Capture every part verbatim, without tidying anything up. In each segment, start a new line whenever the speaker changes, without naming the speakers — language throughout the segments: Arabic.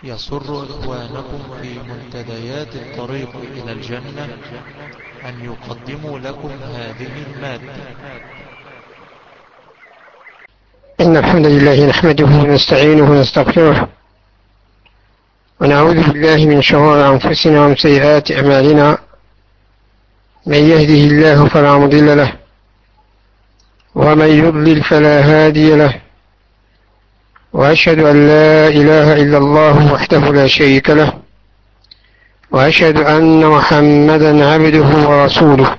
يسر إخوانكم في منتديات الطريق إلى الجنة أن يقدموا لكم هذه المادة.
إن الحمد لله نحمده ونستعينه ونستغفره ونعوذ بالله من شرور أنفسنا ومن سيئات أعمالنا. من يهده الله فلا مضل له ومن يضلل فلا هادي له، وأشهد أن لا إله إلا الله وحده لا شريك له، وأشهد أن محمدا عبده ورسوله.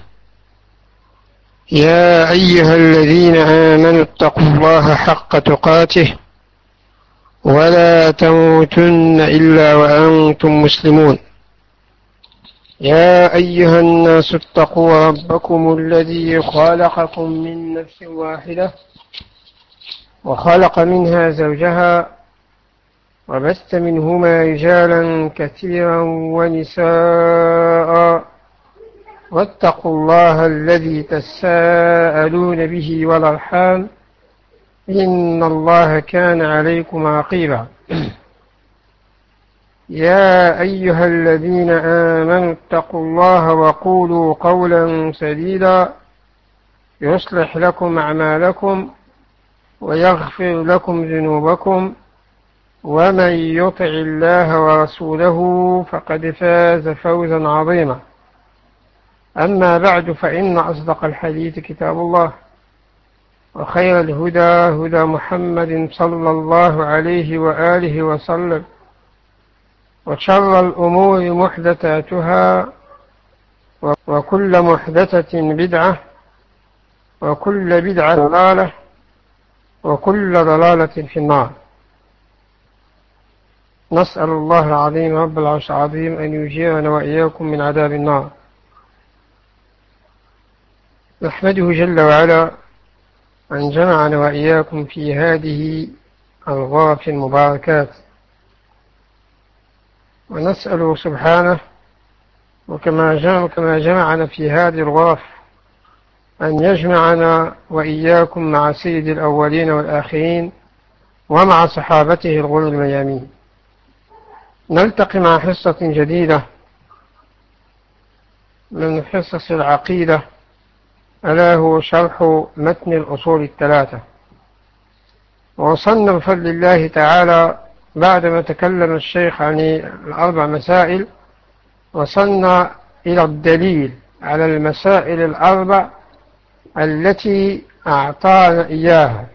يا أيها الذين آمنوا اتقوا الله حق تقاته ولا تموتن إلا وأنتم مسلمون. يا أيها الناس اتقوا ربكم الذي خلقكم من نفس واحدة وخلق منها زوجها وبث منهما رجالا كثيرا ونساء، واتقوا الله الذي تساءلون به والأرحام إن الله كان عليكم رقيبا. يا أيها الذين آمنوا اتقوا الله وقولوا قولا سديدا يصلح لكم أعمالكم ويغفر لكم ذنوبكم، ومن يطع الله ورسوله فقد فاز فوزا عظيما. أما بعد، فإن أصدق الحديث كتاب الله، وخير الهدى هدى محمد صلى الله عليه وآله وسلم، وشر الأمور محدثاتها، وكل محدثة بدعة، وكل بدعة ضلالة، وكل ضلالة في النار. نسأل الله العظيم رب العرش العظيم أن يجيرنا وإياكم من عذاب النار. نحمده جل وعلا أن جمعنا وإياكم في هذه الغرف المباركات، ونسأله سبحانه وكما جمع كما جمعنا في هذه الغرف أن يجمعنا وإياكم مع سيد الأولين والآخرين ومع صحابته الغر الميامين. نلتقي مع حصة جديدة من حصص العقيدة، ألا هو شرح متن الأصول الثلاثة. ووصلنا بفضل الله تعالى بعدما تكلم الشيخ عن الأربع مسائل، وصلنا إلى الدليل على المسائل الأربع التي أعطانا إياها.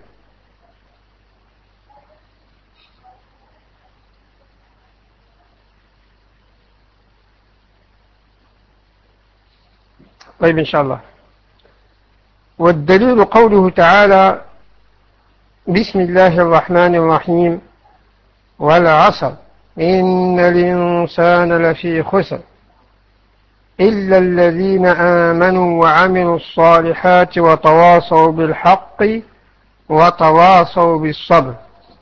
طيب إن شاء الله. والدليل قوله تعالى: بسم الله الرحمن الرحيم، والعصر إن الإنسان لفي خسر إلا الذين آمنوا وعملوا الصالحات وتواصوا بالحق وتواصوا بالصبر.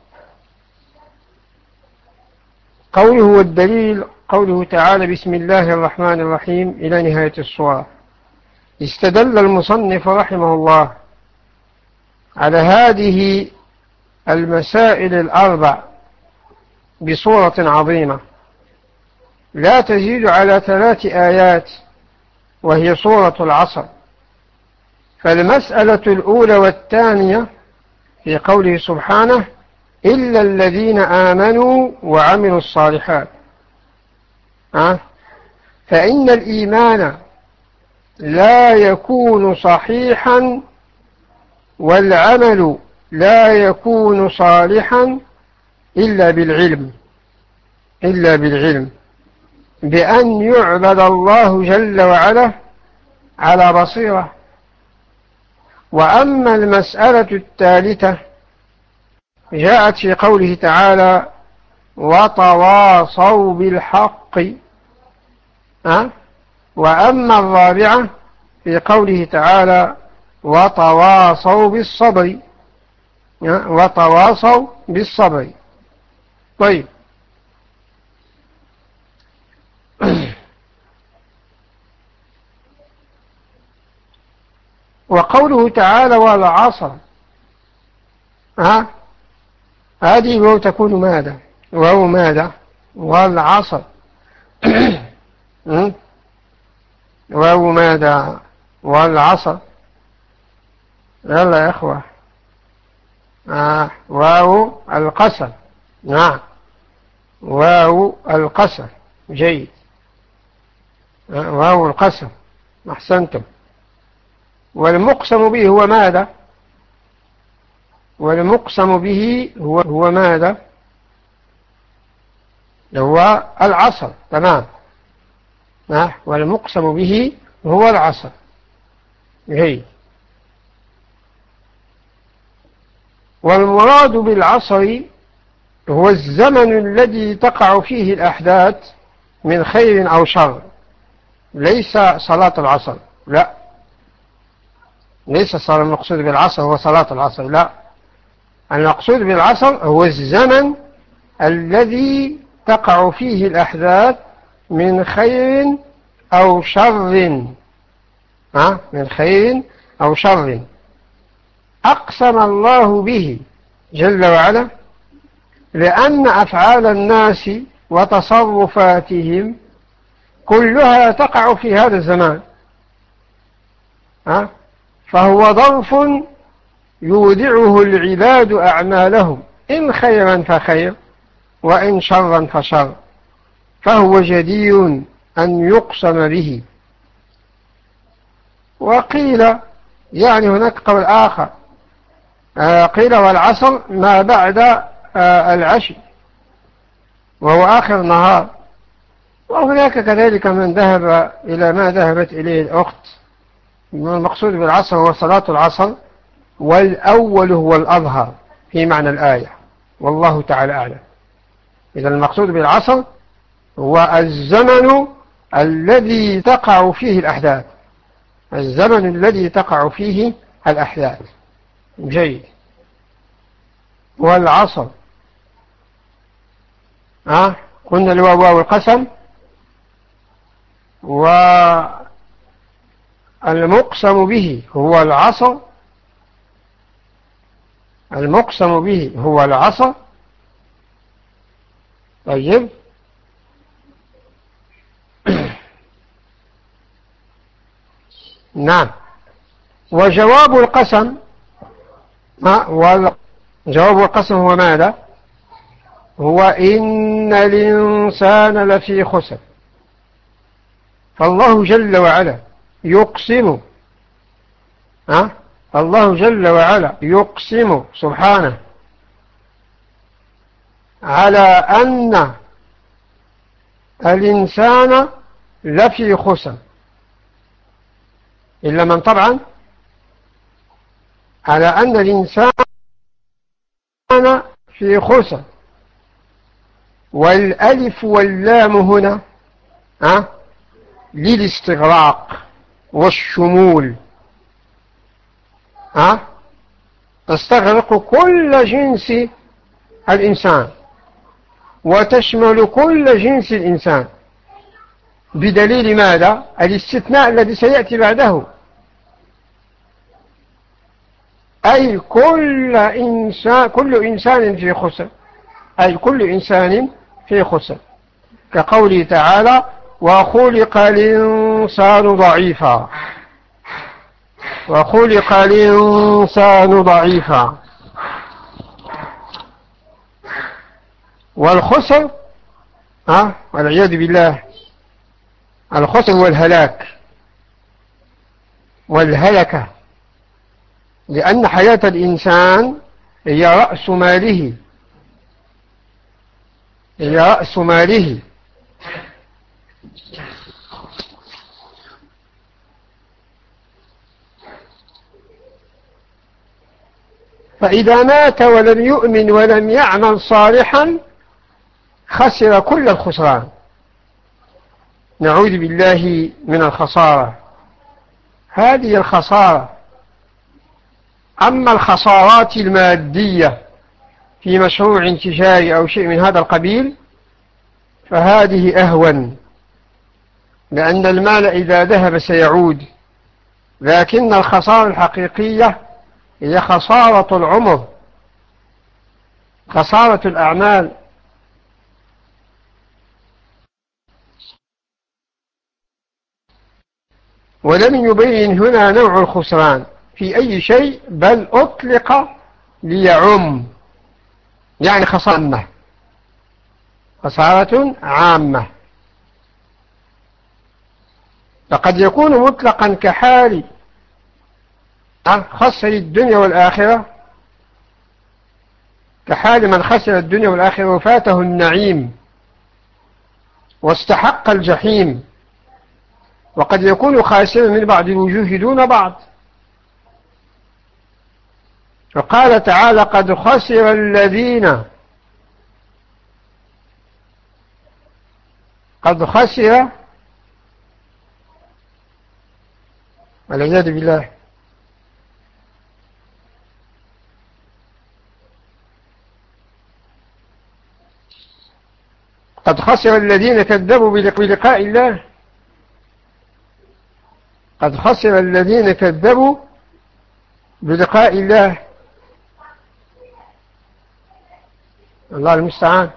قوله والدليل قوله تعالى بسم الله الرحمن الرحيم إلى نهاية السورة. استدل المصنف رحمه الله على هذه المسائل الأربع بصورة عظيمة لا تزيد على ثلاث آيات، وهي سورة العصر. فالمسألة الأولى والثانية في قوله سبحانه: إلا الذين آمنوا وعملوا الصالحات. أه؟ فإن الإيمان لا يكون صحيحا والعمل لا يكون صالحا إلا بالعلم إلا بالعلم بأن يعبد الله جل وعلا على بصيرة. وأما المسألة الثالثة جاءت في قوله تعالى: وتواصوا بالحق. أه؟ وأما الرابعة في قوله تعالى: وتواصوا بالصبر. أه؟ وتواصوا بالصبر. طيب، وقوله تعالى: والعصر، ها هذه واو تكون ماذا؟ واو ماذا؟ والعصر. واو ماذا؟ والعصر. يلا يا إخوة. آه. واو القسم. نعم، واو القسم. جيد. آه. واو القسم. أحسنتم. والمقسم به هو ماذا؟ والمقسم به هو هو ماذا؟ هو العصر. تمام. آه. والمقسم به هو العصر. جيد. والمراد بالعصر هو الزمن الذي تقع فيه الأحداث من خير أو شر، ليس صلاة العصر، لا، ليس صلاة المقصود بالعصر هو صلاة العصر، لا، المقصود بالعصر هو الزمن الذي تقع فيه الأحداث من خير أو شر. ها؟ من خير أو شر أقسم الله به جل وعلا، لأن أفعال الناس وتصرفاتهم كلها تقع في هذا الزمان. ها؟ فهو ظرف يودعه العباد أعمالهم، إن خيرا فخير وإن شرا فشر، فهو جدير أن يقسم به. وقيل يعني هناك قول آخر، آه قيل والعصر ما بعد آه العشي وهو آخر النهار. وهناك كذلك من ذهب إلى ما ذهبت إليه الأخت، المقصود بالعصر هو صلاة العصر، والأول هو الأظهر في معنى الآية، والله تعالى أعلم. إذا المقصود بالعصر هو الزمن الذي تقع فيه الأحداث، الزمن الذي تقع فيه الأحداث. جيد. والعصر ها؟ قلنا الواو القسم. والمقسم به هو العصر، المقسم به هو العصر. طيب. نعم. وجواب القسم، جواب القسم هو ماذا؟ هو إن الإنسان لفي خسر. فالله جل وعلا يقسم، ها؟ الله جل وعلا يقسم سبحانه على أن الإنسان لفي خسر، إلا من طبعا، على أن الإنسان في خسر. والألف واللام هنا ها للاستغراق والشمول، ها تستغرق كل جنس الإنسان وتشمل كل جنس الإنسان، بدليل ماذا؟ الاستثناء الذي سيأتي بعده، أي كل إنسان، كل إنسان في خسر، أي كل إنسان في خسر، كقوله تعالى وخلق الإنسان ضعيفا، وخلق الإنسان ضعيفا. والخسر ها والعياذ بالله، الخسر هو الهلاك والهلكة، لأن حياة الإنسان هي رأس ماله، هي رأس ماله. فإذا مات ولم يؤمن ولم يعمل صالحا خسر كل الخسران، نعوذ بالله من الخسارة، هذه الخسارة. أما الخسارات المادية في مشروع تجاري أو شيء من هذا القبيل فهذه أهون، لأن المال إذا ذهب سيعود، لكن الخسارة الحقيقية هي خسارة العمر، خسارة الأعمال. ولم يبين هنا نوع الخسران في أي شيء، بل أطلق ليعم، يعني خسارة خسارة عامة. فقد يكون مطلقا كحال خسر الدنيا والآخرة، كحال من خسر الدنيا والآخرة وفاته النعيم واستحق الجحيم. وقد يكون خاسرا من بعض الوجوه دون بعض. فقال تعالى: قد خسر الذين قد خسر والعياذ بالله قد خسر الذين كذبوا بلقاء الله قد خسر الذين كذبوا بلقاء الله. الله المستعان.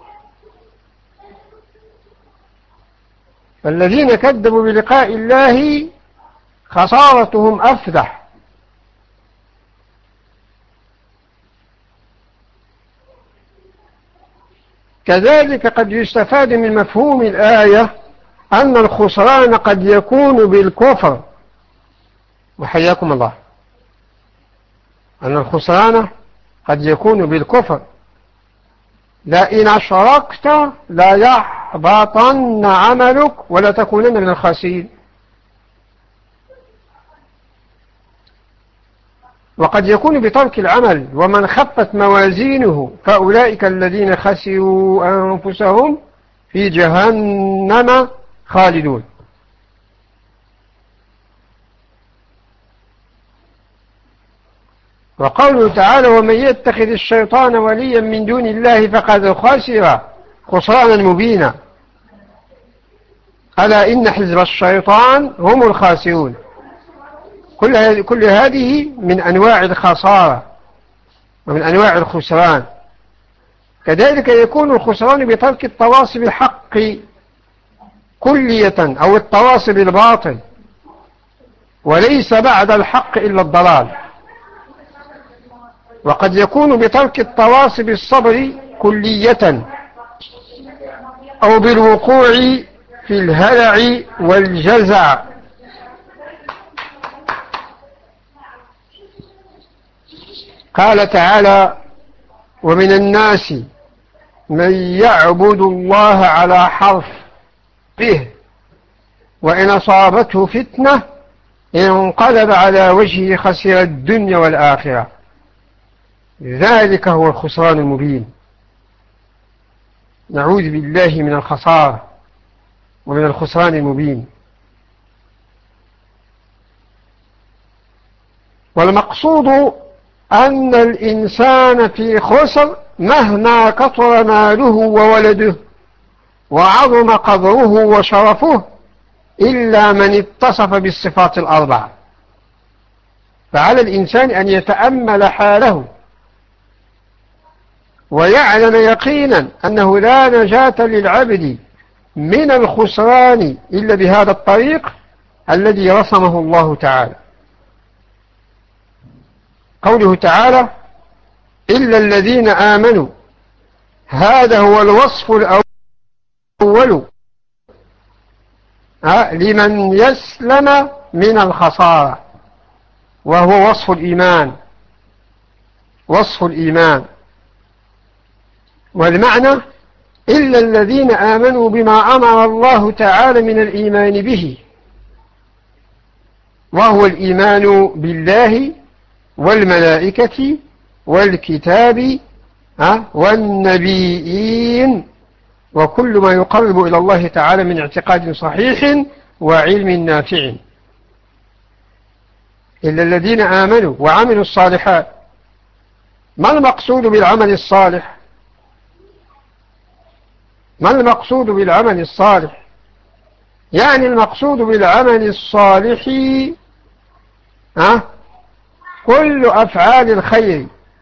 الذين كذبوا بلقاء الله خسارتهم أفدح. كذلك قد يستفاد من مفهوم الآية أن الخسران قد يكون بالكفر، وحياكم الله، أن الخسران قد يكون بالكفر. لئن أشركت لا يحبطن عملك ولا تكونن من الخاسرين. وقد يكون بترك العمل، ومن خفت موازينه فأولئك الذين خسروا أنفسهم في جهنم خالدون. وقوله تعالى: ومن يتخذ الشيطان وليا من دون الله فقد خسر خسرانا مبينا. ألا إن حزب الشيطان هم الخاسرون. كل كل هذه من أنواع الخسارة ومن أنواع الخسران. كذلك يكون الخسران بترك التواصي بالحق كلية أو التواصي بالباطل، وليس بعد الحق إلا الضلال. وقد يكون بترك التواصي بالصبر كلية أو بالوقوع في الهلع والجزع. قال تعالى: ومن الناس من يعبد الله على حرف به وإن أصابته فتنة انقلب على وجهه خسر الدنيا والآخرة. ذلك هو الخسران المبين. نعوذ بالله من الخسارة ومن الخسران المبين. والمقصود أن الإنسان في خسر مهما كثر ماله وولده وعظم قدره وشرفه، إلا من اتصف بالصفات الأربع. فعلى الإنسان أن يتأمل حاله ويعلم يقينا أنه لا نجاة للعبد من الخسران إلا بهذا الطريق الذي رسمه الله تعالى. قوله تعالى: إلا الذين آمنوا، هذا هو الوصف الأول لمن يسلم من الخسارة، وهو وصف الإيمان. وصف الإيمان. والمعنى: إلا الذين آمنوا بما أمر الله تعالى من الإيمان به، وهو الإيمان بالله والملائكة والكتاب والنبيين وكل ما يقرب إلى الله تعالى من اعتقاد صحيح وعلم نافع. إلا الذين آمنوا وعملوا الصالحات. ما المقصود بالعمل الصالح؟ ما المقصود بالعمل الصالح؟ يعني المقصود بالعمل الصالح ها كل أفعال الخير،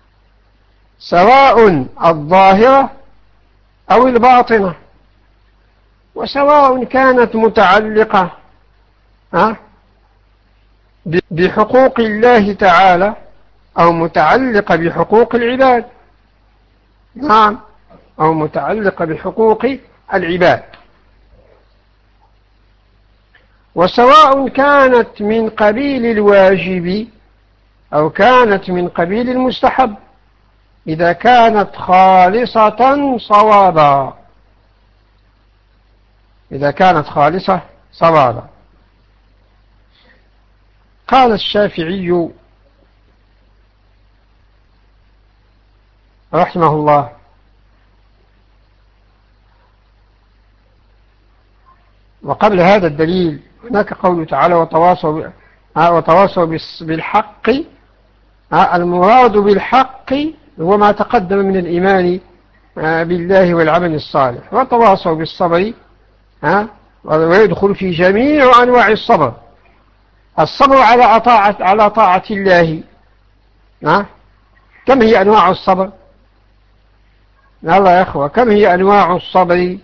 سواء الظاهرة أو الباطنة، وسواء كانت متعلقة ها بحقوق الله تعالى أو متعلقة بحقوق العباد. نعم، أو متعلقة بحقوق العباد، وسواء كانت من قبيل الواجب أو كانت من قبيل المستحب، إذا كانت خالصة صوابا، إذا كانت خالصة صوابا. قال الشافعي رحمه الله: وقبل هذا الدليل هناك قوله تعالى: وتواصوا وتواصوا بالحق. المراد بالحق هو ما تقدم من الإيمان بالله والعمل الصالح، وتواصوا بالصبر، ويدخل في جميع أنواع الصبر. الصبر على طاعة على طاعة الله. كم هي أنواع الصبر؟ يلا يا أخوة، كم هي أنواع الصبر؟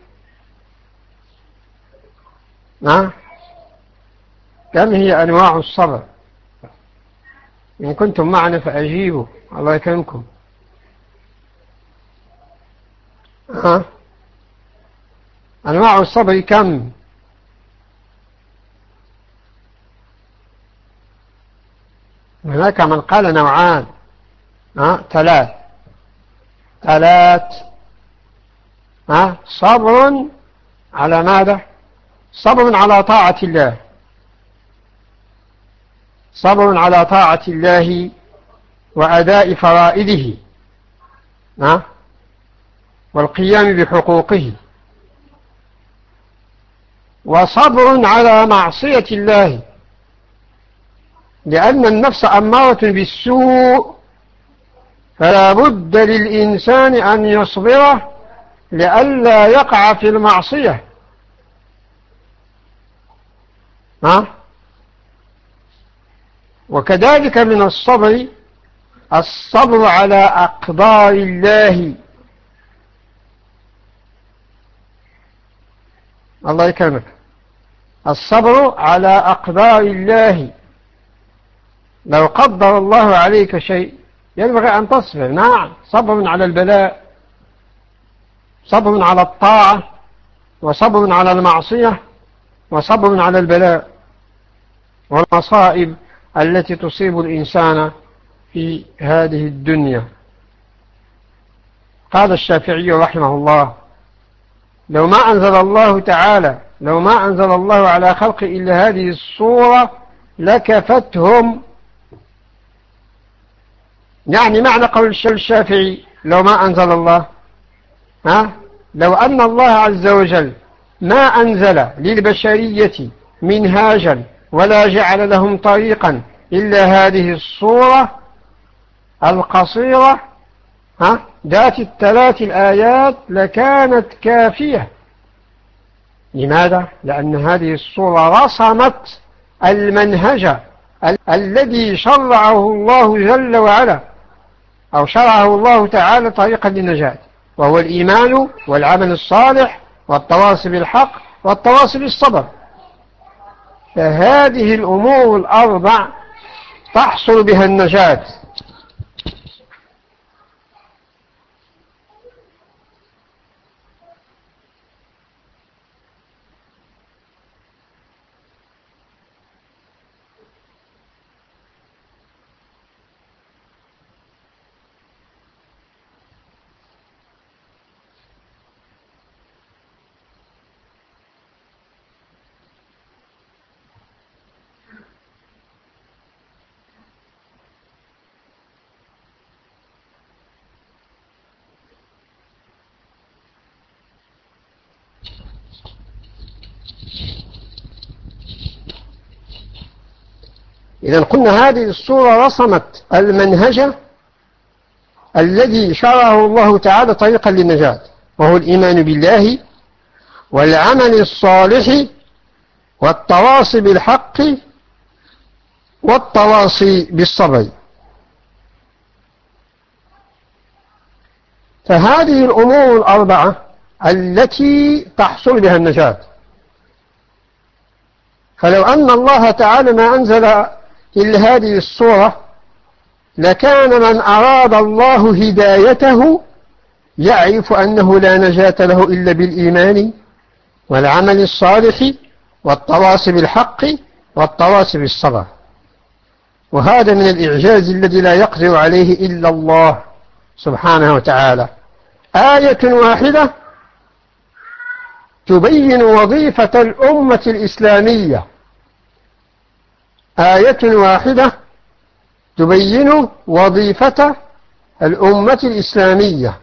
كم هي أنواع الصبر؟ إن كنتم معنا فأجيبوا، الله يكرمكم. ها؟ أنواع الصبر كم؟ هناك من قال نوعان. ها؟ ثلاث ثلاث ها؟ صبر على ماذا؟ صبر على طاعة الله، صبر على طاعة الله وأداء فرائضه ها؟ والقيام بحقوقه، وصبر على معصية الله، لأن النفس أمارة بالسوء، فلا بد للإنسان أن يصبر لئلا يقع في المعصية. ها؟ وكذلك من الصبر الصبر على أقدار الله. الله يكرمك. الصبر على أقدار الله، لو قدر الله عليك شيء ينبغي أن تصبر. نعم، صبر على البلاء، صبر على الطاعة، وصبر على المعصية، وصبر على البلاء والمصائب التي تصيب الإنسان في هذه الدنيا. قال الشافعي رحمه الله: لو ما أنزل الله تعالى لو ما أنزل الله على خلق إلا هذه الصورة لكفتهم. يعني معنى قول الشافعي لو ما أنزل الله، ها؟ لو أن الله عز وجل ما أنزل للبشرية منهاجا ولا جعل لهم طريقا إلا هذه الصورة القصيرة ها ذات الثلاث الآيات لكانت كافية. لماذا؟ لأن هذه الصورة رسمت المنهج ال الذي شرعه الله جل وعلا، أو شرعه الله تعالى طريقا للنجاة، وهو الإيمان والعمل الصالح والتواصي بالحق والتواصي بالصبر. فهذه الأمور الأربع تحصل بها النجاة. إذا قلنا هذه الصورة رسمت المنهج الذي شرعه الله تعالى طريقا للنجاة، وهو الإيمان بالله والعمل الصالح والتواصي بالحق والتواصي بالصبر. فهذه الأمور الأربعة التي تحصل بها النجاة. فلو أن الله تعالى ما أنزل إلا هذه الصورة لكان من أراد الله هدايته يعرف أنه لا نجاة له إلا بالإيمان والعمل الصالح والتواصي بالحق والتواصي بالصبر. وهذا من الإعجاز الذي لا يقدر عليه إلا الله سبحانه وتعالى. آية واحدة تبين وظيفة الأمة الإسلامية، آية واحدة تبين وظيفة الأمة الإسلامية،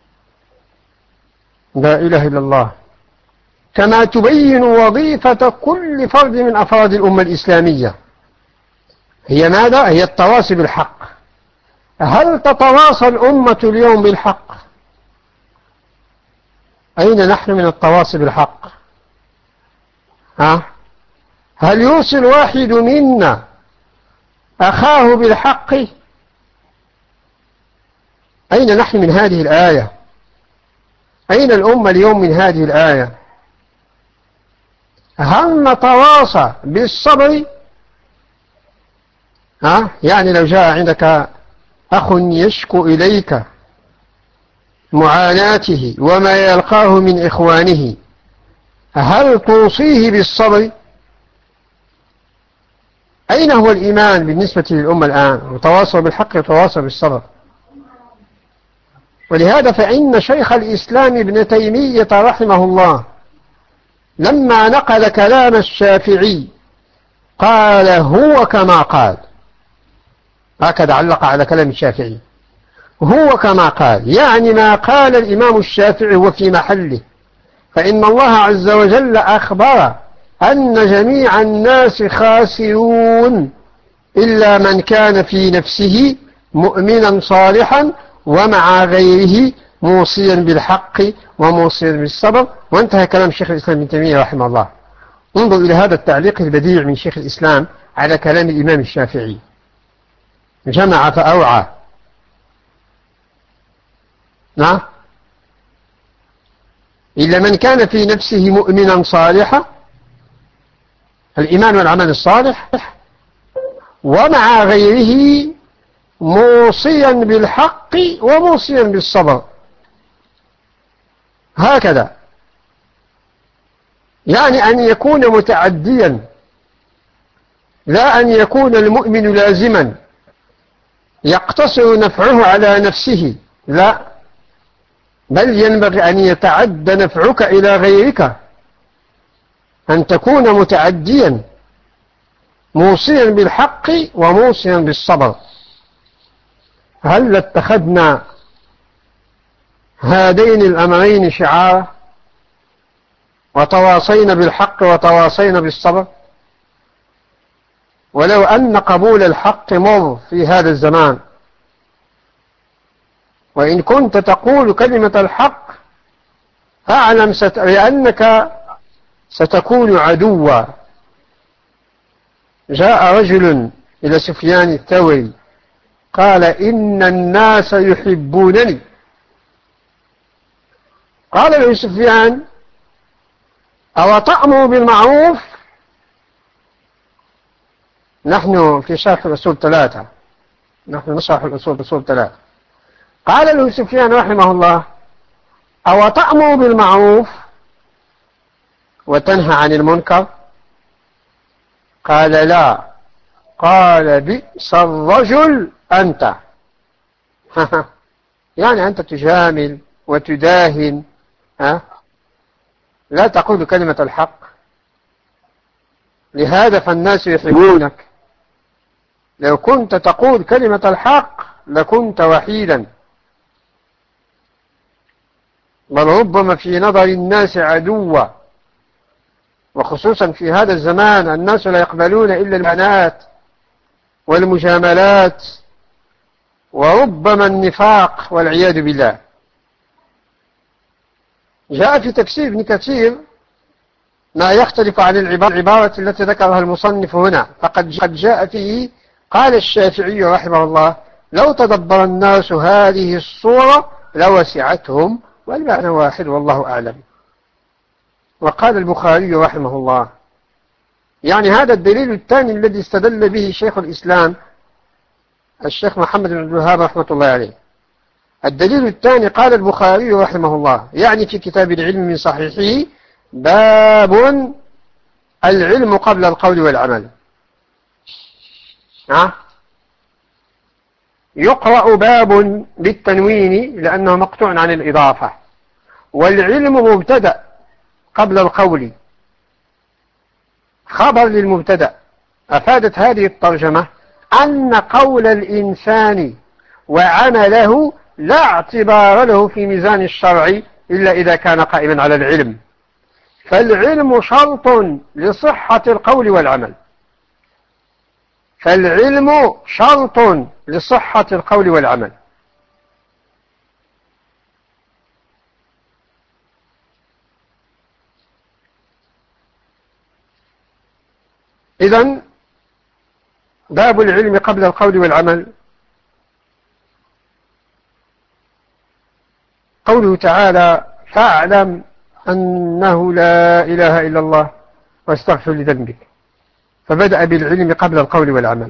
لا إله إلا الله، كما تبين وظيفة كل فرد من أفراد الأمة الإسلامية. هي ماذا؟ هي التواصي بالحق. هل تتواصى الأمة اليوم بالحق؟ أين نحن من التواصي بالحق؟ ها؟ هل يوصي الواحد منا أخاه بالحق؟ أين نحن من هذه الآية؟ أين الأمة اليوم من هذه الآية؟ هل نتواصى بالصبر؟ ها؟ يعني لو جاء عندك أخ يشكو إليك معاناته وما يلقاه من إخوانه، هل توصيه بالصبر؟ أين هو الإيمان بالنسبة للأمة الآن؟ وتواصل بالحق وتواصل بالصبر. ولهذا فإن شيخ الإسلام ابن تيمية رحمه الله لما نقل كلام الشافعي قال هو كما قال، هكذا علق على كلام الشافعي، هو كما قال، يعني ما قال الإمام الشافعي هو في محله، فإن الله عز وجل أخبر أن جميع الناس خاسرون إلا من كان في نفسه مؤمنا صالحا ومع غيره موصيا بالحق وموصيا بالصبر. وانتهى كلام شيخ الإسلام ابن تيمية رحمه الله. انظر إلى هذا التعليق البديع من شيخ الإسلام على كلام الإمام الشافعي، جمع فأوعى. نعم، إلا من كان في نفسه مؤمنا صالحا، الإيمان والعمل الصالح، ومع غيره موصيا بالحق وموصيا بالصبر. هكذا يعني أن يكون متعديا، لا أن يكون المؤمن لازما يقتصر نفعه على نفسه، لا، بل ينبغي أن يتعدى نفعك إلى غيرك، أن تكون متعديا موصيا بالحق وموصيا بالصبر. هل اتخذنا هذين الأمرين شعارا وتواصينا بالحق وتواصينا بالصبر؟ ولو أن قبول الحق مر في هذا الزمان، وإن كنت تقول كلمة الحق فاعلم ست... لأنك ستكون عدوا. جاء رجل إلى سفيان الثوري قال إن الناس يحبونني. قال له سفيان أو تأمر بالمعروف؟ نحن في شرح الأصول ثلاثة، نحن نشرح الأصول الأصول ثلاثة. قال له سفيان رحمه الله أو تأمر بالمعروف وتنهى عن المنكر؟ قال لا. قال بئس الرجل أنت. يعني أنت تجامل وتداهن، ها؟ لا تقول كلمة الحق. لهذا فالناس يحبونك. لو كنت تقول كلمة الحق لكنت وحيدا، بل ربما في نظر الناس عدوا، وخصوصا في هذا الزمان الناس لا يقبلون إلا البنات والمجاملات وربما النفاق والعياذ بالله. جاء في تفسير ابن كثير ما يختلف عن العبارة التي ذكرها المصنف هنا، فقد جاء فيه قال الشافعي رحمه الله لو تدبر الناس هذه الصورة لوسعتهم، والمعنى واحد والله أعلم. وقال البخاري رحمه الله يعني هذا الدليل الثاني الذي استدل به شيخ الإسلام الشيخ محمد بن عبد الوهاب رحمة الله عليه. الدليل الثاني قال البخاري رحمه الله يعني في كتاب العلم من صحيحه: باب العلم قبل القول والعمل. ها؟ يقرأ باب بالتنوين لأنه مقطوع عن الإضافة، والعلم مبتدأ قبل القول، خبر للمبتدأ. أفادت هذه الترجمة أن قول الإنسان وعمله لا اعتبار له في ميزان الشرع إلا إذا كان قائما على العلم، فالعلم شرط لصحة القول والعمل، فالعلم شرط لصحة القول والعمل. إذن باب العلم قبل القول والعمل قوله تعالى: فاعلم أنه لا إله إلا الله واستغفر لذنبك، فبدأ بالعلم قبل القول والعمل.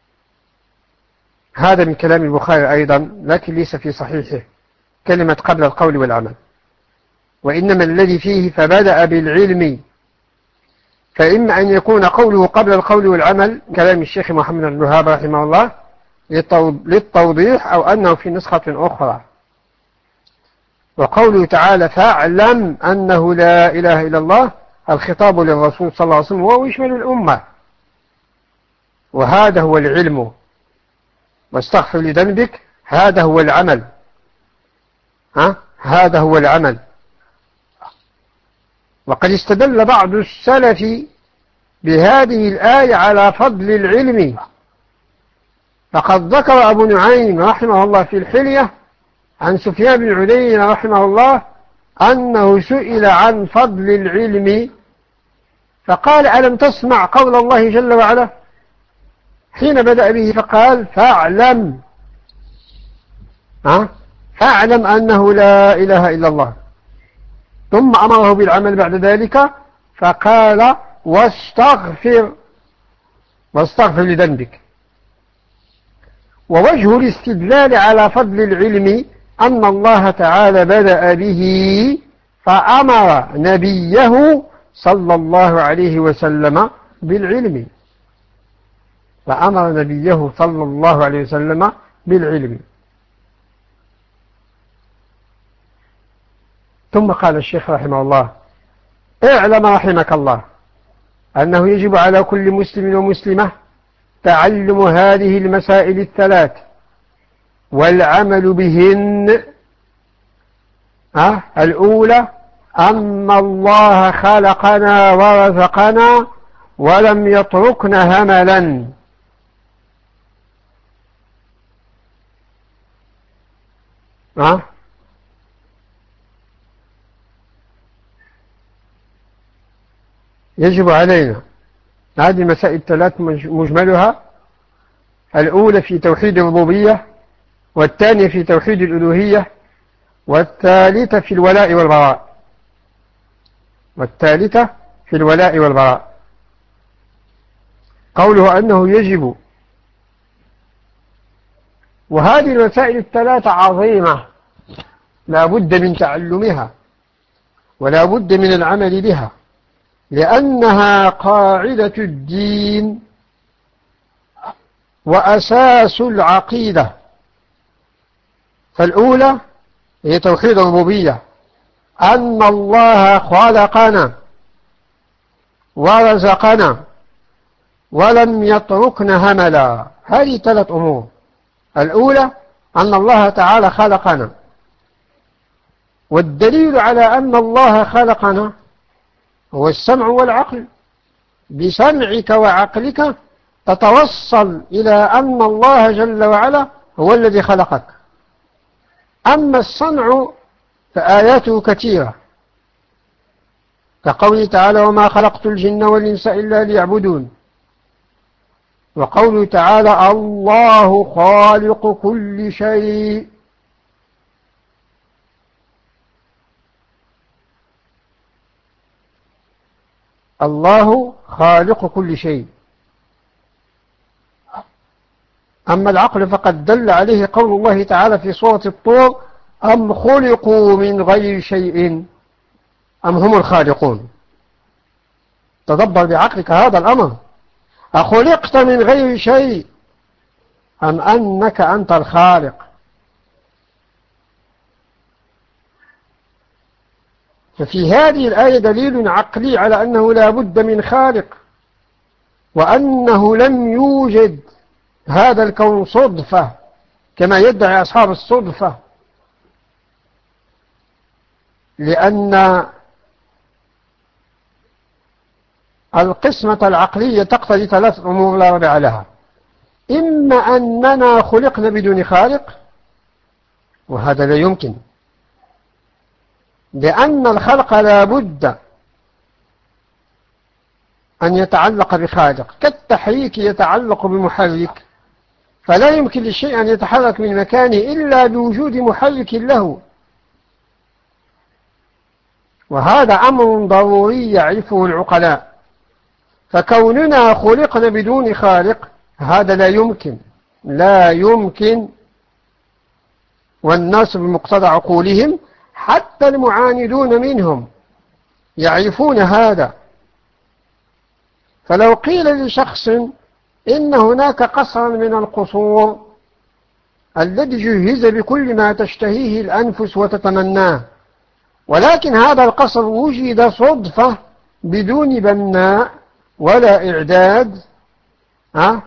هذا من كلام البخاري أيضا، لكن ليس في صحيحه كلمة قبل القول والعمل، وإنما الذي فيه فبدأ بالعلم، فإما أن يكون قوله قبل القول والعمل كلام الشيخ محمد بن عبد الوهاب رحمه الله للتوضيح، أو أنه في نسخة أخرى. وقوله تعالى: فاعلم أنه لا إله إلا الله، الخطاب للرسول صلى الله عليه وسلم وهو يشمل الأمة، وهذا هو العلم. واستغفر لذنبك، هذا هو العمل. ها؟ هذا هو العمل. وقد استدل بعض السلف بهذه الآية على فضل العلم، فقد ذكر أبو نعيم رحمه الله في الحلية عن سفيان بن عيينة رحمه الله أنه سئل عن فضل العلم فقال: ألم تسمع قول الله جل وعلا حين بدأ به؟ فقال: فاعلم ها؟ فاعلم أنه لا إله إلا الله، ثم أمره بالعمل بعد ذلك فقال: واستغفر واستغفر لذنبك. ووجه الاستدلال على فضل العلم أن الله تعالى بدأ به فأمر نبيه صلى الله عليه وسلم بالعلم، فأمر نبيه صلى الله عليه وسلم بالعلم. ثم قال الشيخ رحمه الله: اعلم رحمك الله أنه يجب على كل مسلم ومسلمة تعلم هذه المسائل الثلاث والعمل بهن. أه؟ الأولى: أن الله خلقنا ورزقنا ولم يتركنا هملا. أه؟ يجب علينا هذه المسائل الثلاث مجملها: الأولى في توحيد الربوبية، والثانية في توحيد الألوهية، والثالثة في الولاء والبراء والثالثة في الولاء والبراء. قوله أنه يجب، وهذه المسائل الثلاثة عظيمة لا بد من تعلمها ولا بد من العمل بها، لأنها قاعدة الدين وأساس العقيدة. فالأولى هي توحيد الربوبية، أن الله خلقنا ورزقنا ولم يتركنا هملا. هذه ثلاث أمور: الأولى أن الله تعالى خلقنا، والدليل على أن الله خلقنا هو السمع والعقل، بسمعك وعقلك تتوصل إلى أن الله جل وعلا هو الذي خلقك. أما الصنع فآياته كثيرة، كقوله تعالى: وما خلقت الجن والإنس إلا ليعبدون، وقوله تعالى: الله خالق كل شيء. الله خالق كل شيء. أما العقل فقد دل عليه قول الله تعالى في سورة الطور: أم خلقوا من غير شيء أم هم الخالقون. تدبر بعقلك هذا الأمر، أخلقت من غير شيء أم أنك أنت الخالق؟ ففي هذه الآية دليل عقلي على أنه لا بد من خالق، وأنه لم يوجد هذا الكون صدفة كما يدعي أصحاب الصدفة، لأن القسمة العقلية تقتضي ثلاث أمور لا رابع لها: إما أننا خلقنا بدون خالق، وهذا لا يمكن، لأن الخلق لا بد أن يتعلق بخالق، كالتحريك يتعلق بمحرك، فلا يمكن للشيء أن يتحرك من مكانه إلا بوجود محرك له، وهذا أمر ضروري يعرفه العقلاء. فكوننا خلقنا بدون خالق هذا لا يمكن، لا يمكن، والناس بمقتضى عقولهم حتى المعاندون منهم يعرفون هذا. فلو قيل لشخص إن هناك قصرا من القصور الذي جهز بكل ما تشتهيه الأنفس وتتمناه، ولكن هذا القصر وجد صدفة بدون بناء ولا إعداد، أه؟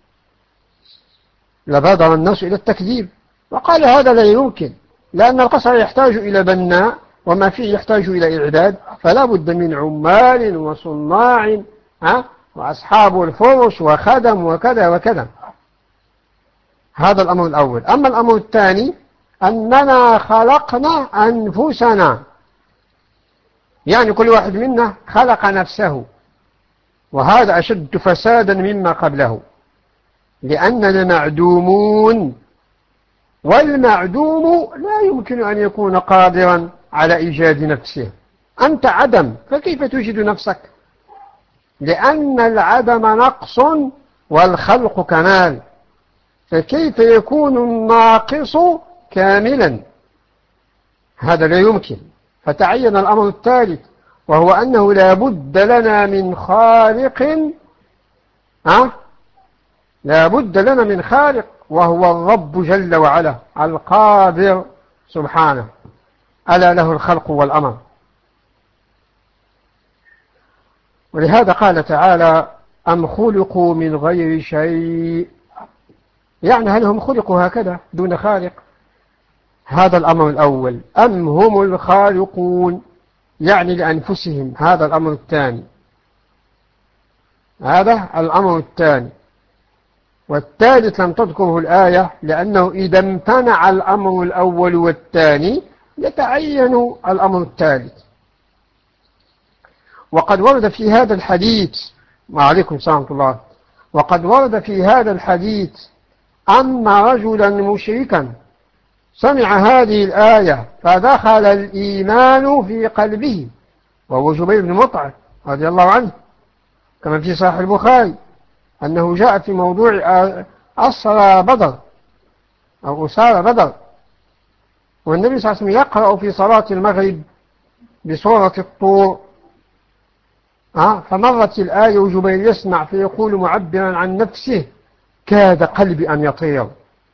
لبادر الناس إلى التكذيب وقال هذا لا يمكن، لأن القصر يحتاج إلى بناء وما فيه يحتاج إلى إعداد، فلا بد من عمال وصناع، أه؟ وأصحاب الفرش وخدم وكذا وكذا. هذا الأمر الأول. أما الأمر الثاني أننا خلقنا أنفسنا، يعني كل واحد منا خلق نفسه، وهذا أشد فسادا مما قبله، لأننا معدومون، والمعدوم لا يمكن أن يكون قادرا على إيجاد نفسه. أنت عدم، فكيف توجد نفسك؟ لأن العدم نقص والخلق كمال، فكيف يكون الناقص كاملا؟ هذا لا يمكن. فتعين الأمر الثالث، وهو أنه لا بد لنا من خالق، أه؟ لا بد لنا من خالق، وهو الرب جل وعلا القادر سبحانه، ألا له الخلق والأمر. ولهذا قال تعالى: أم خلقوا من غير شيء، يعني هل هم خلقوا هكذا دون خالق؟ هذا الأمر الأول. أم هم الخالقون، يعني لأنفسهم، هذا الأمر الثاني. هذا الأمر الثاني. والثالث لم تذكره الآية، لأنه إذا امتنع الأمر الأول والثاني يتعين الأمر الثالث. وقد ورد في هذا الحديث، وعليكم السلام ورحمة الله، وقد ورد في هذا الحديث أن رجلا مشركا سمع هذه الآية فدخل الإيمان في قلبه، وهو جبير بن مطعم رضي الله عنه، كما في صحيح البخاري أنه جاء في موضوع أسرى بدر أو أسارى بدر، والنبي صلى الله عليه وسلم يقرأ في صلاة المغرب بسورة الطور، أه؟ فمرت الآية وجبير يسمع فيقول معبرا عن نفسه: كاد قلبي أن يطير.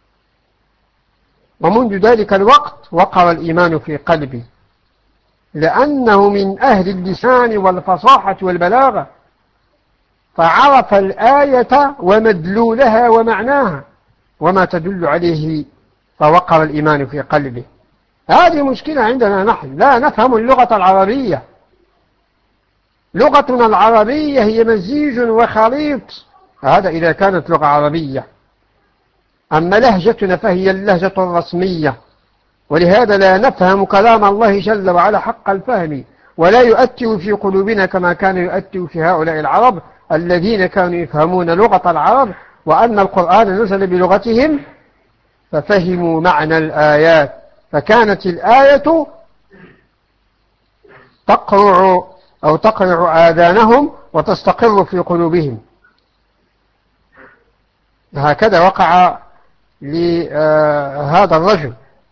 ومنذ ذلك الوقت وقر الإيمان في قلبي، لأنه من أهل اللسان والفصاحة والبلاغة، فعرف الآية ومدلولها ومعناها وما تدل عليه، فوقر الإيمان في قلبه. هذه مشكلة عندنا نحن، لا نفهم اللغة العربية. لغتنا العربية هي مزيج وخليط، هذا إذا كانت لغة عربية. أما لهجتنا فهي اللهجة الرسمية، ولهذا لا نفهم كلام الله جل وعلا حق الفهم، ولا يؤثر في قلوبنا كما كان يؤثر في هؤلاء العرب الذين كانوا يفهمون لغة العرب، وأن القرآن نزل بلغتهم ففهموا معنى الآيات، فكانت الآية تقرع أو تقرع آذانهم وتستقر في قلوبهم. هكذا وقع لهذا الرجل.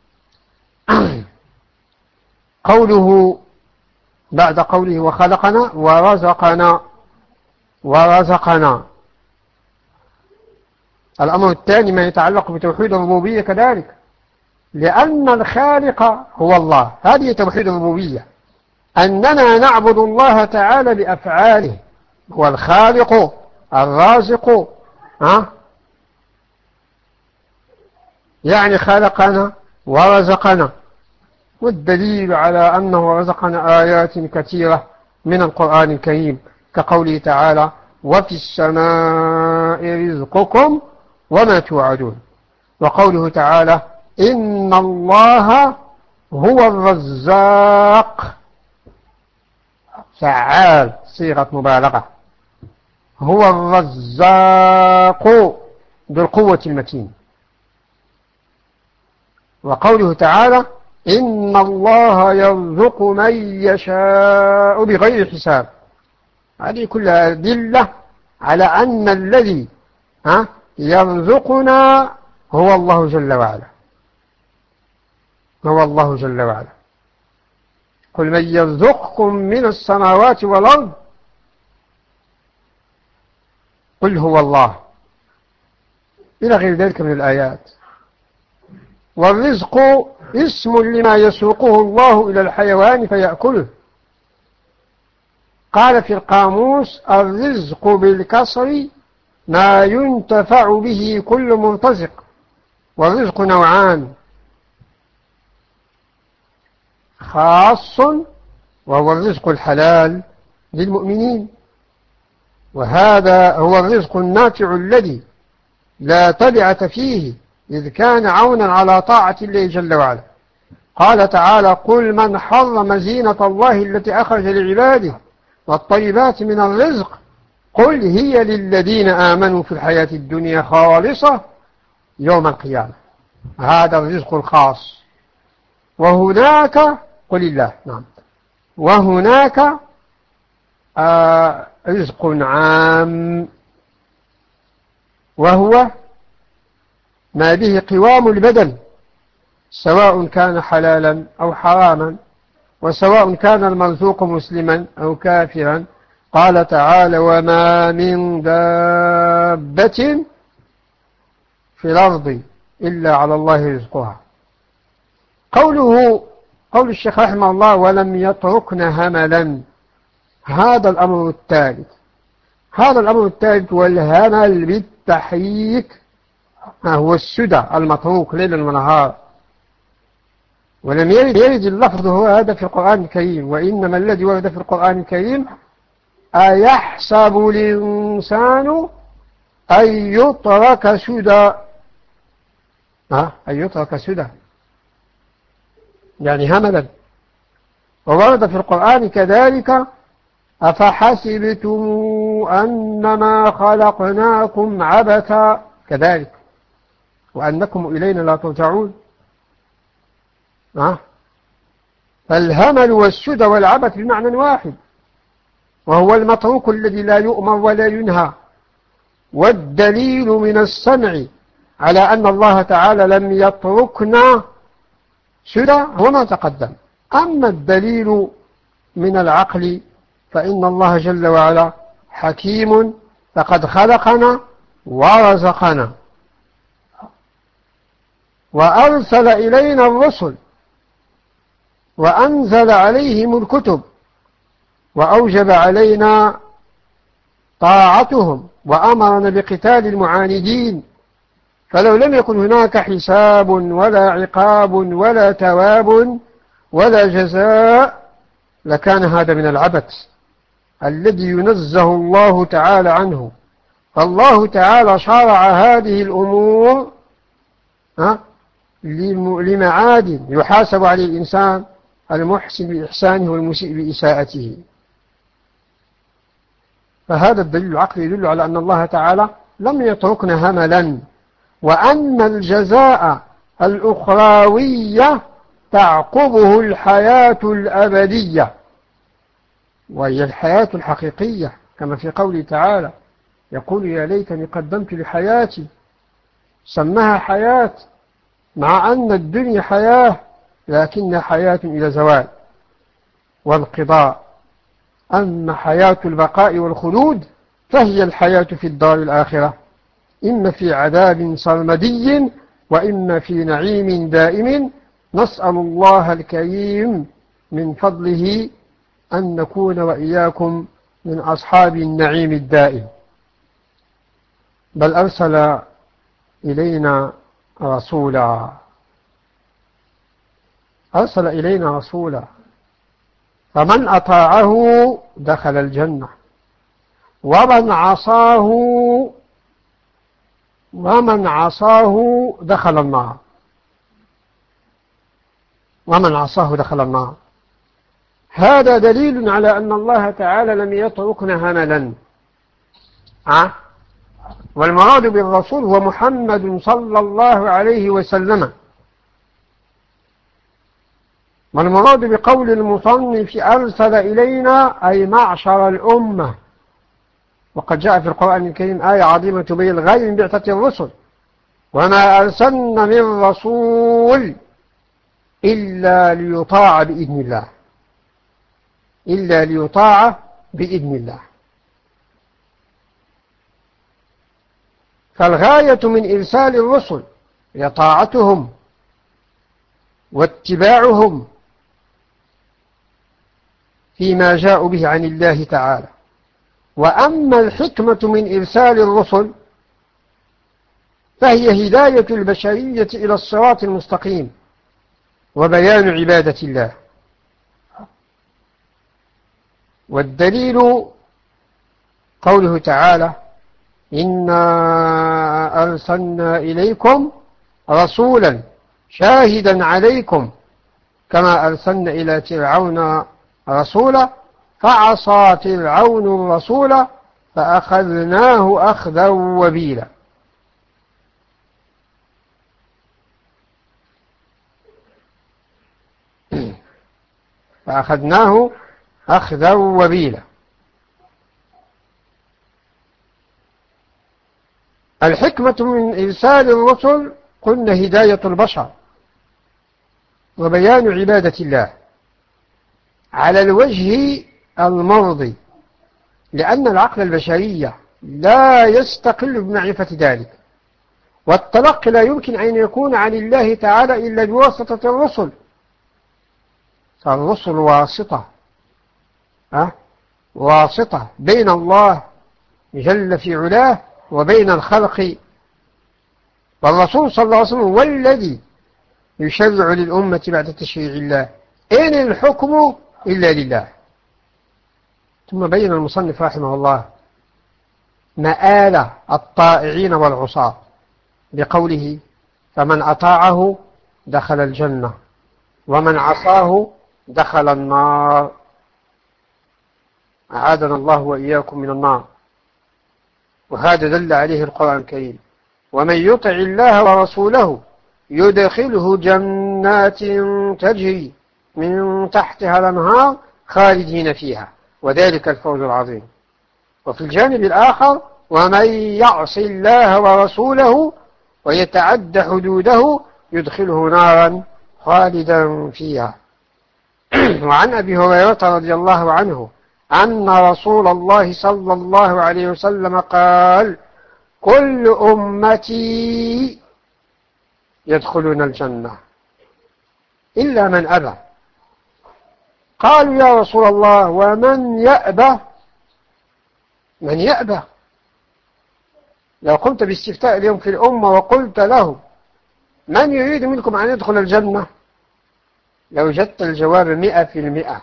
قوله بعد قوله وخلقنا ورزقنا ورزقنا الأمر الثاني ما يتعلق بتوحيد الربوبية كذلك، لأن الخالق هو الله. هذه توحيد الربوبية، أننا نعبد الله تعالى بأفعاله، هو الخالق الرازق. ها؟ يعني خلقنا ورزقنا، والدليل على أنه رزقنا آيات كثيرة من القرآن الكريم، كقوله تعالى وفي السماء رزقكم وما توعدون، وقوله تعالى إن الله هو الرزاق، فعال صيغة مبالغة، هو الرزاق ذو القوة المتين. وقوله تعالى إن الله يرزق من يشاء بغير حساب. هذه كلها أدلة على أن الذي ها يرزقنا هو الله جل وعلا، هو الله جل وعلا. قل من يرزقكم من السماوات والأرض قل هو الله، إلى غير ذلك من الآيات. والرزق اسم لما يسوقه الله إلى الحيوان فيأكله. قال في القاموس الرزق بالكسر ما ينتفع به كل مرتزق، والرزق نوعان، خاص وهو الرزق الحلال للمؤمنين، وهذا هو الرزق النافع الذي لا تبعة فيه، إذ كان عونا على طاعة الله جل وعلا. قال تعالى قل من حرم زينة الله التي أخرج لعباده والطيبات من الرزق قل هي للذين آمنوا في الحياة الدنيا خالصة يوم القيامة. هذا الرزق الخاص. وهناك قل الله نعم وهناك آه رزق عام، وهو ما به قوام البدن، سواء كان حلالا أو حراما، وسواء كان المرزوق مسلما أو كافرا. قال تعالى وما من دابة في الأرض إلا على الله رزقها. قوله قول الشيخ رحمه الله ولم يتركنا هملا، هذا الأمر الثالث، هذا الأمر الثالث والهمل بالتحريك هو السدى المتروك ليلا ونهارا، ولم يرد, يرد اللفظ هو هذا في القرآن الكريم، وإنما الذي ورد في القرآن الكريم أيحسب الإنسان أن يترك سدى، أن يترك سدى يعني هملا. وورد في القرآن كذلك أفحسبتم أنما خلقناكم عبثا كذلك وأنكم إلينا لا ترجعون. أه؟ فالهمل والسدى والعبث بمعنى واحد، وهو المتروك الذي لا يؤمر ولا ينهى. والدليل من السمع على أن الله تعالى لم يتركنا سدى هو ما تقدم. أما الدليل من العقل فإن الله جل وعلا حكيم، فقد خلقنا ورزقنا وأرسل إلينا الرسل وأنزل عليهم الكتب وأوجب علينا طاعتهم وأمرنا بقتال المعاندين. فلو لم يكن هناك حساب ولا عقاب ولا ثواب ولا جزاء لكان هذا من العبث الذي ينزه الله تعالى عنه. فالله تعالى شرع هذه الأمور لمعاد يحاسب عليه الإنسان المحسن بإحسانه والمسيء بإساءته. فهذا الدليل العقلي يدل على أن الله تعالى لم يتركنا هملا، وأن الجزاء الأخروية تعقبه الحياة الأبدية، وهي الحياة الحقيقية كما في قوله تعالى يقول يا ليتني قدمت لحياتي، سماها حياة مع أن الدنيا حياة لكنها حياة إلى زوال وانقضاء. أما حياة البقاء والخلود فهي الحياة في الدار الآخرة، إما في عذاب صرمدي وإما في نعيم دائم. نسأل الله الكريم من فضله أن نكون وإياكم من أصحاب النعيم الدائم. بل أرسل إلينا رسولا أرسل إلينا رسولا فمن أطاعه دخل الجنة، ومن عصاه ومن عصاه دخل النار ومن عصاه دخل النار. هذا دليل على أن الله تعالى لم يتركنا هملا. أه؟ والمراد بالرسول هو محمد صلى الله عليه وسلم. والمراد بقول المصنف أرسل إلينا أي معشر الأمة. وقد جاء في القرآن الكريم آية عظيمة تبين الغاية من بعثة الرسل: وما أرسلنا من رسول إلا ليطاع بإذن الله إلا ليطاع بإذن الله. فالغاية من إرسال الرسل هي طاعتهم واتباعهم فيما جاءوا به عن الله تعالى. وأما الحكمة من إرسال الرسل فهي هداية البشرية إلى الصراط المستقيم وبيان عبادة الله. والدليل قوله تعالى: إنا أرسلنا إليكم رسولا شاهدا عليكم كما أرسلنا إلى فرعون رسولا فعصى فرعون الرسول فأخذناه أخذا وبيلا. فأخذناه أخذا وبيلا. الحكمة من إرسال الرسل قلنا هداية البشر وبيان عبادة الله على الوجه المرضي، لأن العقل البشري لا يستقل بمعرفة ذلك، والتلقي لا يمكن أن يكون عن الله تعالى إلا بواسطة الرسل. فالرسل واسطة أه؟ واسطة بين الله جل في علاه وبين الخلق. والرسول صلى الله عليه وسلم هو الذي يشرع للأمة بعد تشريع الله، إن الحكم إلا لله. ثم بين المصنف رحمه الله مآل الطائعين والعصاة بقوله: فمن أطاعه دخل الجنة ومن عصاه دخل النار. أعاذنا الله وإياكم من النار. وهذا دل عليه القرآن الكريم: ومن يطع الله ورسوله يدخله جنات تجري من تحتها الأنهار خالدين فيها وذلك الفوز العظيم. وفي الجانب الآخر: ومن يعص الله ورسوله ويتعد حدوده يدخله نارا خالدا فيها. وعن أبي هريرة رضي الله عنه أن رسول الله صلى الله عليه وسلم قال: كل أمتي يدخلون الجنة إلا من أبى. قالوا: يا رسول الله ومن يأبى؟ من يأبى؟ لو قمت باستفتاء اليوم في الأمة وقلت له: من يريد منكم أن يدخل الجنة؟ لوجدت الجواب مئة في المئة.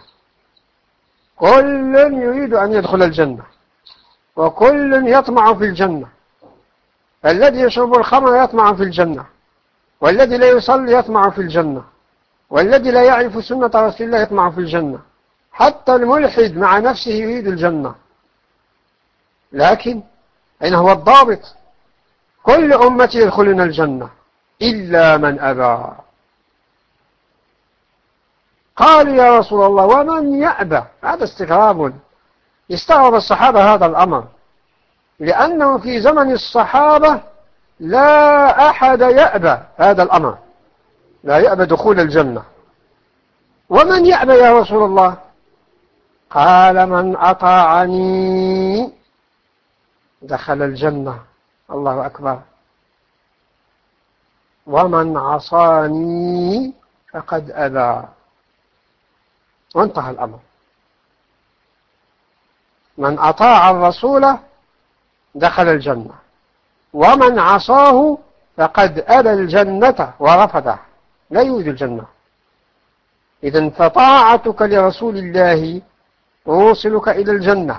كل يريد أن يدخل الجنة وكل يطمع في الجنة. الذي يشرب الخمر يطمع في الجنة، والذي لا يصلي يطمع في الجنة، والذي لا يعرف سنة رسول الله يطمع في الجنة. حتى الملحد مع نفسه يريد الجنة. لكن أين هو الضابط؟ كل أمتي يدخلون الجنة إلا من أبى. قال: يا رسول الله ومن يأبى؟ هذا استغراب. استغرب الصحابة هذا الأمر، لأنه في زمن الصحابة لا أحد يأبى هذا الأمر، لا يأبى دخول الجنة. ومن يأبى يا رسول الله؟ قال من أطاعني دخل الجنة. الله أكبر. ومن عصاني فقد أبى. وانتهى الأمر. من أطاع الرسول دخل الجنة، ومن عصاه فقد أبى الجنة ورفضه، لا يريد الجنة. إذن فطاعتك لرسول الله توصلك إلى الجنة،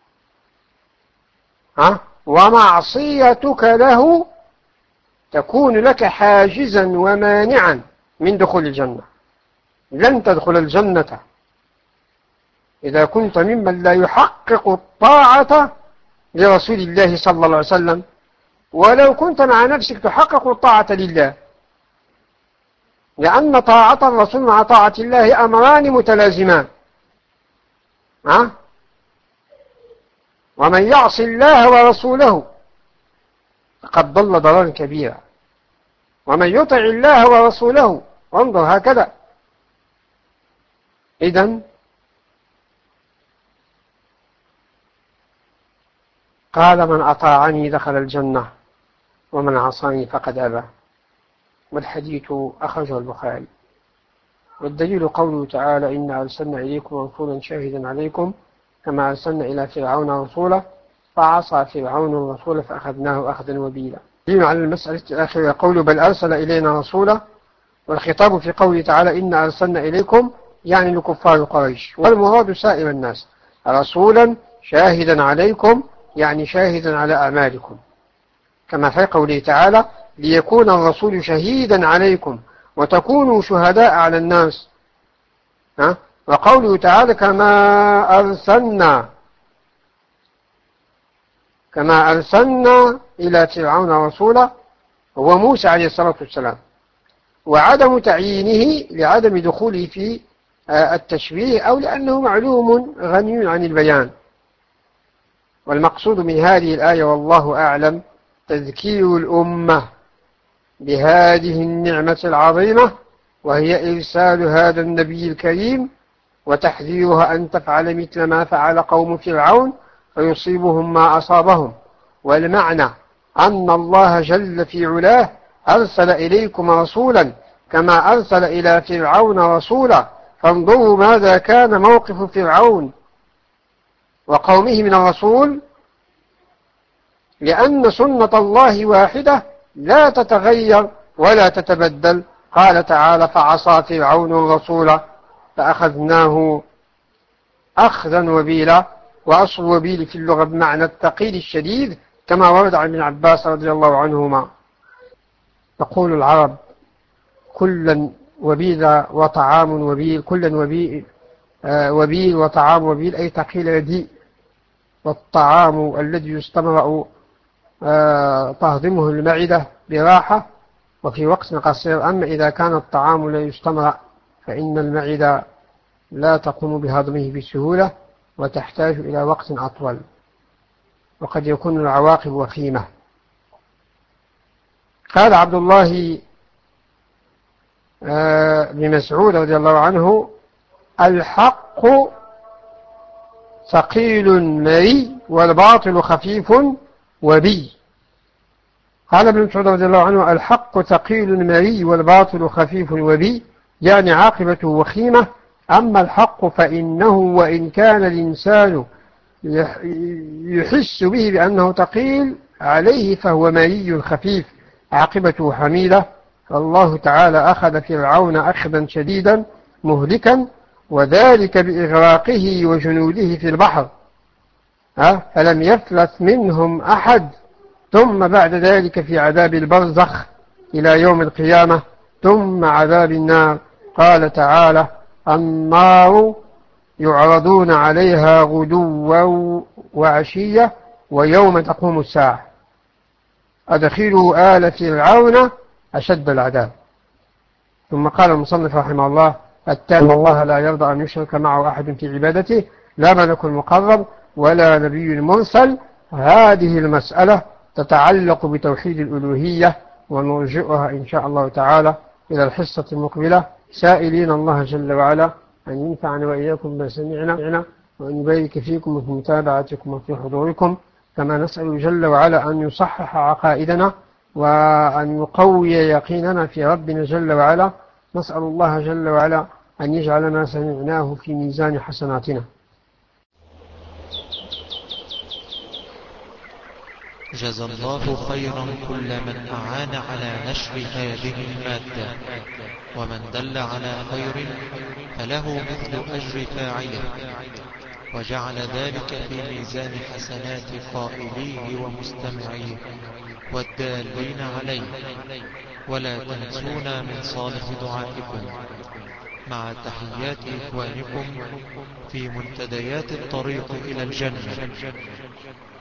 ها؟ ومعصيتك له تكون لك حاجزا ومانعا من دخول الجنة. لن تدخل الجنة إذا كنت ممن لا يحقق الطاعة لرسول الله صلى الله عليه وسلم، ولو كنت مع نفسك تحقق الطاعة لله، لأن طاعة الرسول مع طاعة الله أمران متلازمان. ها؟ ومن يعص الله ورسوله فقد ضل ضلالا كبيرا، ومن يطع الله ورسوله، وانظر هكذا. إذن قال من أطاعني دخل الجنة ومن عصاني فقد أبى. والحديث أخرجه البخاري. والدليل قوله تعالى إنا أرسلنا إليكم رسولا شاهدا عليكم كما أرسلنا إلى فرعون رسولا فعصى فرعون الرسول فأخذناه أخذا وبيلا. دليل على المسألة الآخرة قوله بل أرسل إلينا رسولا، والخطاب في قوله تعالى إنا أرسلنا إليكم يعني لكفار قريش، والمراد سائر الناس. رسولا شاهدا عليكم يعني شاهدا على أعمالكم، كما في قوله تعالى ليكون الرسول شهيدا عليكم وتكونوا شهداء على الناس. ها؟ وقوله تعالى كما أرسلنا كما أرسلنا إلى فرعون رسولا هو موسى عليه الصلاة والسلام. وعدم تعيينه لعدم دخوله في التشبيه أو لأنه معلوم غني عن البيان. والمقصود من هذه الآية والله أعلم تذكير الأمة بهذه النعمة العظيمة، وهي إرسال هذا النبي الكريم، وتحذيرها أن تفعل مثل ما فعل قوم فرعون فيصيبهم ما أصابهم. والمعنى أن الله جل في علاه أرسل إليكم رسولا كما أرسل إلى فرعون رسولا. فانظروا ماذا كان موقف فرعون وقومه من الرسول، لأن سنة الله واحدة لا تتغير ولا تتبدل. قال تعالى فعصى فرعون الرسول فأخذناه أخذا وبيلا. وأصل وبيل في اللغة بمعنى الثقيل الشديد كما ورد عن ابن عباس رضي الله عنهما. تقول العرب كلا وبيل وطعام وبيل، كلا وبيل, آه وبيل وطعام وبيل أي ثقيل رديء. والطعام الذي يستمرأ آه تهضمه المعدة براحة وفي وقت قصير. أما إذا كان الطعام لا يستمرأ فإن المعدة لا تقوم بهضمه بسهولة وتحتاج إلى وقت أطول، وقد يكون العواقب وخيمة. قال عبد الله بن مسعود رضي الله عنه الحق ثقيل مري والباطل خفيف وبي. قال ابن مسعود رضي الله عنه الحق ثقيل مري والباطل خفيف وبي، يعني عاقبته وخيمة. أما الحق فإنه وإن كان الإنسان يحس به بأنه ثقيل عليه فهو مري خفيف عاقبته حميدة. فالله تعالى أخذ فرعون أخذا شديدا مهلكا، وذلك بإغراقه وجنوده في البحر، فلم يفلت منهم أحد. ثم بعد ذلك في عذاب البرزخ إلى يوم القيامة، ثم عذاب النار. قال تعالى النار يعرضون عليها غدوا وعشية ويوم تقوم الساعة أدخلوا آل فرعون أشد العذاب. ثم قال المصنف رحمه الله التام الله لا يرضى أن يشرك معه أحد في عبادته لا ملك مقرب ولا نبي مرسل. هذه المسألة تتعلق بتوحيد الألوهية، ونرجئها إن شاء الله تعالى إلى الحصة المقبلة، سائلين الله جل وعلا أن ينفعنا وإياكم ما سمعنا، وأن يبارك فيكم وفي متابعتكم وفي حضوركم، كما نسأل جل وعلا أن يصحح عقائدنا وأن يقوي يقيننا في ربنا جل وعلا. نسأل الله جل وعلا أن يجعل ما سمعناه في ميزان حسناتنا.
جزا الله خيرا كل من أعان على نشر هذه المادة، ومن دل على خير فله مثل أجر فاعله، وجعل ذلك في ميزان حسنات قائليه ومستمعيه والدالين عليه. ولا تنسونا من صالح دعائكم، مع تحيات إخوانكم في منتديات الطريق إلى الجنة.